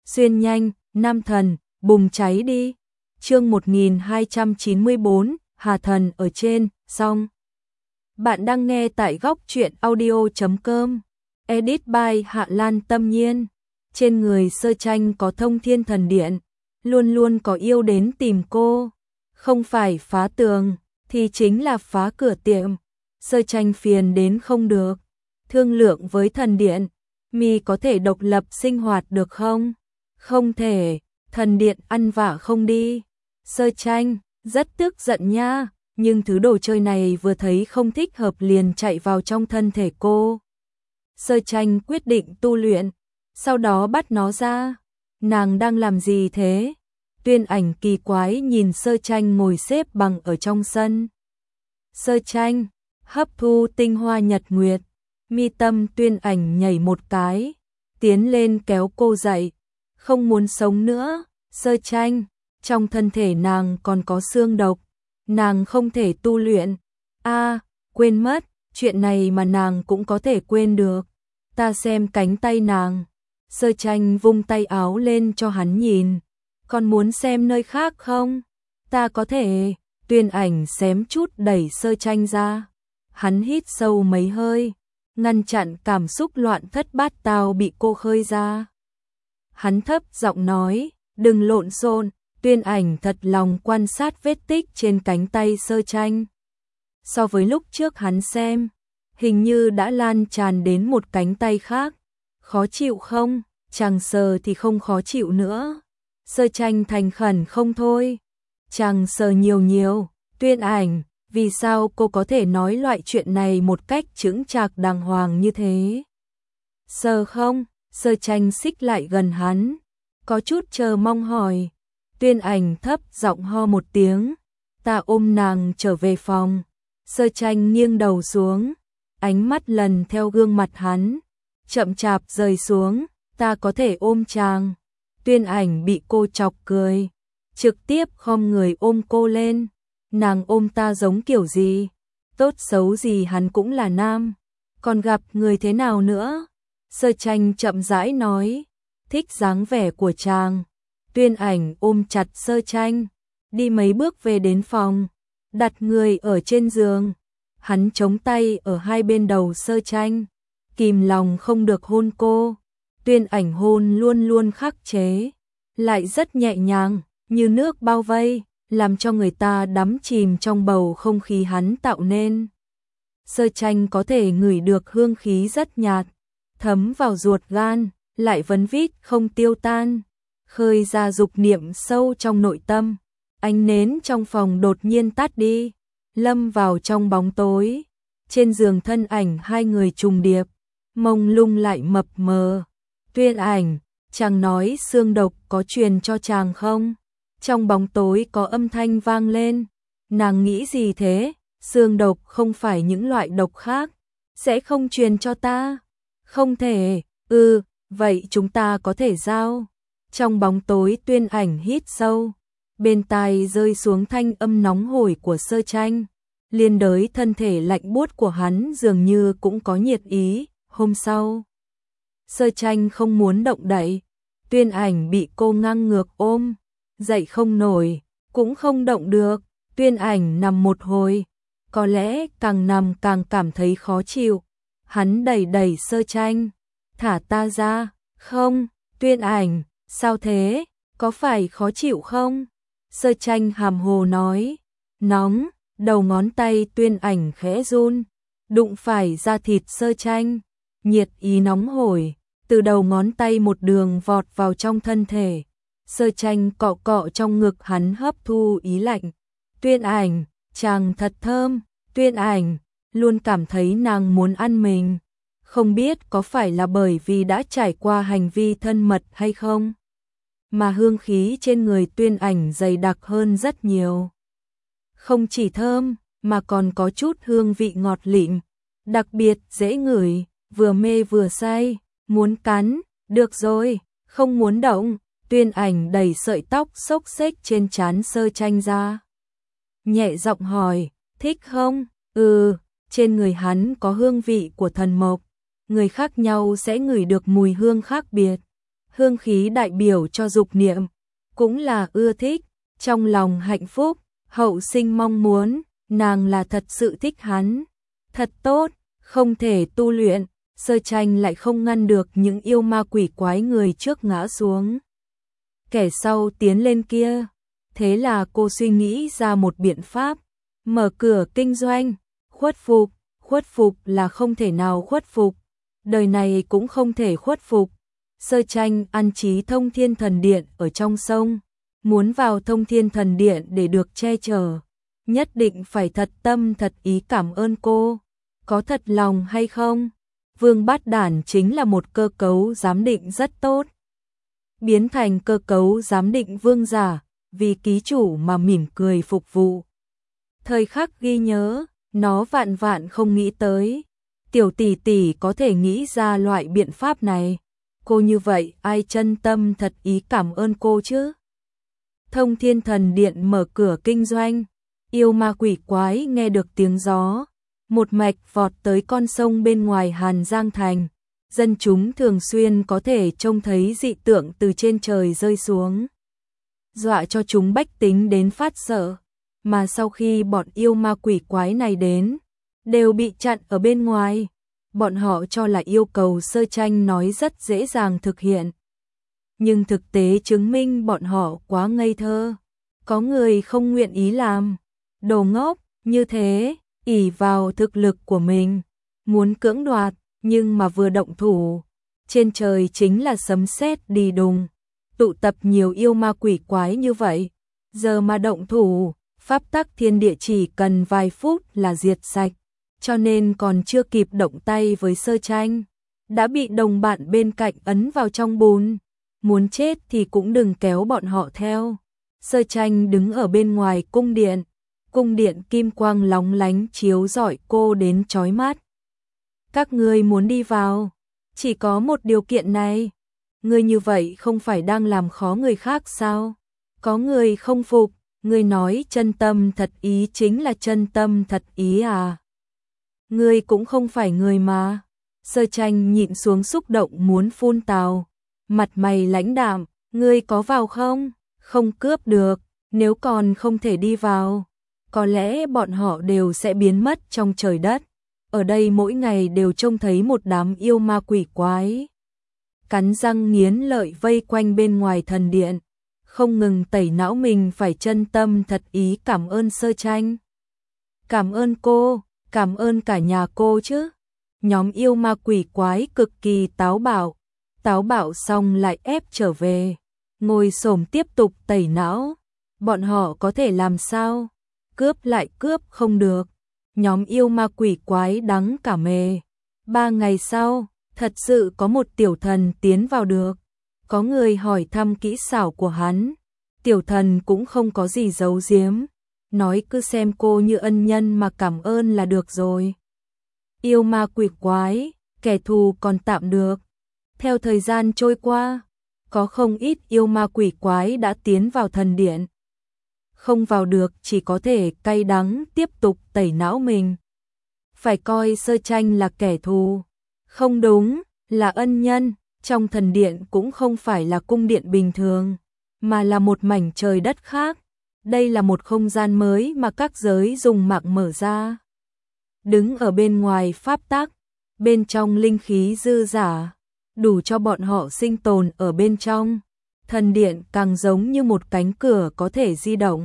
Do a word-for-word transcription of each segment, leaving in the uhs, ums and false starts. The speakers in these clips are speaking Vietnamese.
Xuyên nhanh, nam thần, bùng cháy đi. Chương một nghìn hai trăm chín mươi tư, Hà thần ở trên, xong. Bạn đang nghe tại góc truyện audio chấm com. Edit by Hạ Lan Tâm Nhiên. Trên người Sơ Tranh có thông thiên thần điện, luôn luôn có yêu đến tìm cô. Không phải phá tường, thì chính là phá cửa tiệm. Sơ Tranh phiền đến không được. Thương lượng với thần điện, mi có thể độc lập sinh hoạt được không? Không thể, thần điện ăn vạ không đi. Sơ Tranh rất tức giận nha, nhưng thứ đồ chơi này vừa thấy không thích hợp liền chạy vào trong thân thể cô. Sơ Tranh quyết định tu luyện, sau đó bắt nó ra. Nàng đang làm gì thế? Tuyên Ảnh kỳ quái nhìn Sơ Tranh ngồi xếp bằng ở trong sân. Sơ Tranh hấp thu tinh hoa nhật nguyệt. Mi tâm Tuyên Ảnh nhảy một cái, tiến lên kéo cô dậy. Không muốn sống nữa, Sơ Tranh, trong thân thể nàng còn có xương độc, nàng không thể tu luyện. A, quên mất, chuyện này mà nàng cũng có thể quên được. Ta xem cánh tay nàng. Sơ Tranh vung tay áo lên cho hắn nhìn. Còn muốn xem nơi khác không? Ta có thể. Tuyên Ảnh xém chút đẩy Sơ Tranh ra. Hắn hít sâu mấy hơi, ngăn chặn cảm xúc loạn thất bát tao bị cô khơi ra. Hắn thấp giọng nói, đừng lộn xộn. Tuyên Ảnh thật lòng quan sát vết tích trên cánh tay Sơ Tranh. So với lúc trước hắn xem, hình như đã lan tràn đến một cánh tay khác. Khó chịu không? Chàng sờ thì không khó chịu nữa. Sơ Tranh thành khẩn không thôi. Chàng sờ nhiều nhiều. Tuyên Ảnh, vì sao cô có thể nói loại chuyện này một cách chững chạc đàng hoàng như thế? Sờ không? Sơ Tranh xích lại gần hắn, có chút chờ mong hỏi. Tuyên Ảnh thấp giọng ho một tiếng. Ta ôm nàng trở về phòng. Sơ Tranh nghiêng đầu xuống, ánh mắt lần theo gương mặt hắn, chậm chạp rời xuống. Ta có thể ôm chàng. Tuyên Ảnh bị cô chọc cười, trực tiếp khom người ôm cô lên. Nàng ôm ta giống kiểu gì? Tốt xấu gì hắn cũng là nam, còn gặp người thế nào nữa? Sơ Tranh chậm rãi nói, thích dáng vẻ của chàng. Tuyên Ảnh ôm chặt Sơ Tranh, đi mấy bước về đến phòng, đặt người ở trên giường. Hắn chống tay ở hai bên đầu Sơ Tranh, kìm lòng không được hôn cô. Tuyên Ảnh hôn luôn luôn khắc chế, lại rất nhẹ nhàng, như nước bao vây, làm cho người ta đắm chìm trong bầu không khí hắn tạo nên. Sơ Tranh có thể ngửi được hương khí rất nhạt, thấm vào ruột gan, lại vấn vít không tiêu tan, khơi ra dục niệm sâu trong nội tâm. Ánh nến trong phòng đột nhiên tắt đi, lâm vào trong bóng tối. Trên giường thân ảnh hai người trùng điệp, mông lung lại mập mờ. Tuyên Ảnh, chàng nói xương độc có truyền cho chàng không? Trong bóng tối có âm thanh vang lên. Nàng nghĩ gì thế? Xương độc không phải những loại độc khác, sẽ không truyền cho ta. Không thể. Ừ, vậy chúng ta có thể giao. Trong bóng tối Tuyên Ảnh hít sâu, bên tai rơi xuống thanh âm nóng hổi của Sơ Tranh. Liên đới thân thể lạnh buốt của hắn dường như cũng có nhiệt ý. Hôm sau, Sơ Tranh không muốn động đậy. Tuyên Ảnh bị cô ngang ngược ôm, dậy không nổi, cũng không động được. Tuyên Ảnh nằm một hồi, có lẽ càng nằm càng cảm thấy khó chịu. Hắn đẩy đẩy Sơ Tranh, thả ta ra. Không. Tuyên Ảnh, sao thế? Có phải khó chịu không? Sơ Tranh hàm hồ nói. Nóng. Đầu ngón tay Tuyên Ảnh khẽ run, đụng phải da thịt Sơ Tranh, nhiệt ý nóng hổi từ đầu ngón tay một đường vọt vào trong thân thể. Sơ Tranh cọ cọ trong ngực hắn hấp thu ý lạnh. Tuyên Ảnh, chàng thật thơm. Tuyên Ảnh luôn cảm thấy nàng muốn ăn mình, không biết có phải là bởi vì đã trải qua hành vi thân mật hay không, mà hương khí trên người Tuyên Ảnh dày đặc hơn rất nhiều. Không chỉ thơm, mà còn có chút hương vị ngọt lịm, đặc biệt dễ ngửi, vừa mê vừa say, muốn cắn. Được rồi, không muốn động. Tuyên Ảnh đẩy sợi tóc xốc xếch trên trán Sơ Tranh ra, nhẹ giọng hỏi, thích không? Ừ. Trên người hắn có hương vị của thần mộc, người khác nhau sẽ ngửi được mùi hương khác biệt. hương khí đại biểu cho dục niệm, cũng là ưa thích, trong lòng hạnh phúc, hậu sinh mong muốn, nàng là thật sự thích hắn. Thật tốt, không thể tu luyện, Sơ Tranh lại không ngăn được những yêu ma quỷ quái người trước ngã xuống. Kẻ sau tiến lên kia, thế là cô suy nghĩ ra một biện pháp, mở cửa kinh doanh, khuất phục, khuất phục là không thể nào khuất phục, đời này cũng không thể khuất phục. Sơ Tranh ăn trí Thông Thiên Thần Điện ở trong sông, muốn vào Thông Thiên Thần Điện để được che chở, nhất định phải thật tâm thật ý cảm ơn cô, có thật lòng hay không? Vương Bát Đản chính là một cơ cấu giám định rất tốt, biến thành cơ cấu giám định vương giả, vì ký chủ mà mỉm cười phục vụ. Thời khắc ghi nhớ, nó vạn vạn không nghĩ tới, tiểu tỷ tỷ có thể nghĩ ra loại biện pháp này. Cô như vậy ai chân tâm thật ý cảm ơn cô chứ? Thông Thiên Thần Điện mở cửa kinh doanh, yêu ma quỷ quái nghe được tiếng gió, một mạch vọt tới con sông bên ngoài Hàn Giang Thành. Dân chúng thường xuyên có thể trông thấy dị tượng từ trên trời rơi xuống, dọa cho chúng bách tính đến phát sợ, mà sau khi bọn yêu ma quỷ quái này đến, đều bị chặn ở bên ngoài. Bọn họ cho là yêu cầu Sơ Tranh nói rất dễ dàng thực hiện, nhưng thực tế chứng minh bọn họ quá ngây thơ, có người không nguyện ý làm. Đồ ngốc, như thế, ỷ vào thực lực của mình, muốn cưỡng đoạt, nhưng mà vừa động thủ, trên trời chính là sấm sét đi đùng, tụ tập nhiều yêu ma quỷ quái như vậy, giờ mà động thủ, pháp tắc thiên địa chỉ cần vài phút là diệt sạch, cho nên còn chưa kịp động tay với Sơ Tranh, đã bị đồng bạn bên cạnh ấn vào trong bùn, muốn chết thì cũng đừng kéo bọn họ theo. Sơ Tranh đứng ở bên ngoài cung điện, cung điện kim quang lóng lánh chiếu rọi cô đến chói mắt. Các ngươi muốn đi vào, chỉ có một điều kiện này. Ngươi như vậy không phải đang làm khó người khác sao? Có người không phục, ngươi nói chân tâm thật ý chính là chân tâm thật ý à? Ngươi cũng không phải người mà. Sơ Tranh nhịn xuống xúc động muốn phun tào, mặt mày lãnh đạm, ngươi có vào không? Không cướp được, nếu còn không thể đi vào, có lẽ bọn họ đều sẽ biến mất trong trời đất. Ở đây mỗi ngày đều trông thấy một đám yêu ma quỷ quái, cắn răng nghiến lợi vây quanh bên ngoài thần điện, không ngừng tẩy não mình phải chân tâm thật ý cảm ơn Sơ Tranh. Cảm ơn cô, cảm ơn cả nhà cô chứ. Nhóm yêu ma quỷ quái cực kỳ táo bạo, táo bạo xong lại ép trở về, ngồi xổm tiếp tục tẩy não. Bọn họ có thể làm sao? Cướp lại cướp không được. Nhóm yêu ma quỷ quái đắng cả mề. Ba ngày sau, thật sự có một tiểu thần tiến vào được. Có người hỏi thăm kỹ xảo của hắn. Tiểu thần cũng không có gì giấu giếm, nói cứ xem cô như ân nhân mà cảm ơn là được rồi. Yêu ma quỷ quái, kẻ thù còn tạm được. Theo thời gian trôi qua, có không ít yêu ma quỷ quái đã tiến vào thần điện. Không vào được chỉ có thể cay đắng tiếp tục tẩy não mình. Phải coi Sơ Tranh là kẻ thù. Không đúng, là ân nhân. Trong thần điện cũng không phải là cung điện bình thường, mà là một mảnh trời đất khác. Đây là một không gian mới mà các giới dùng mạng mở ra. Đứng ở bên ngoài pháp tắc, bên trong linh khí dư dả, đủ cho bọn họ sinh tồn ở bên trong. Thần điện càng giống như một cánh cửa có thể di động.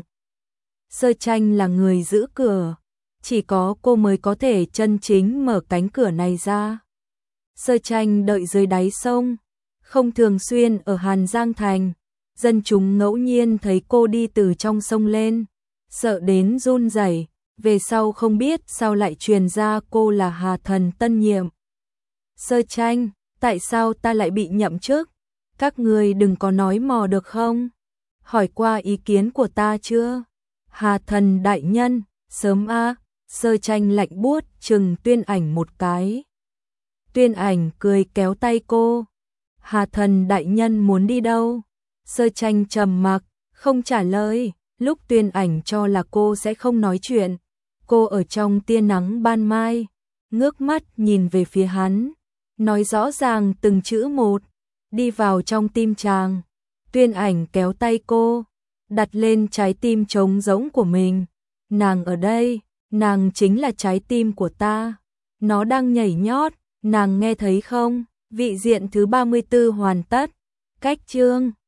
Sơ Tranh là người giữ cửa, chỉ có cô mới có thể chân chính mở cánh cửa này ra. Sơ Tranh đợi dưới đáy sông, không thường xuyên ở Hàn Giang Thành, dân chúng ngẫu nhiên thấy cô đi từ trong sông lên, sợ đến run rẩy, về sau không biết sao lại truyền ra cô là Hà Thần tân nhiệm. Sơ Tranh, tại sao ta lại bị nhậm chức? Các người đừng có nói mò được không? Hỏi qua ý kiến của ta chưa? Hà Thần đại nhân, sớm a. Sơ Tranh lạnh buốt chừng Tuyên Ảnh một cái. Tuyên Ảnh cười kéo tay cô. Hà Thần đại nhân muốn đi đâu? Sơ Tranh trầm mặc, không trả lời. Lúc Tuyên Ảnh cho là cô sẽ không nói chuyện, cô ở trong tia nắng ban mai, ngước mắt nhìn về phía hắn, nói rõ ràng từng chữ một. đi vào trong tim chàng. Tuyên Ảnh kéo tay cô, đặt lên trái tim trống rỗng của mình. Nàng ở đây, nàng chính là trái tim của ta. Nó đang nhảy nhót, nàng nghe thấy không? Vị diện thứ ba mươi tư hoàn tất. Cách chương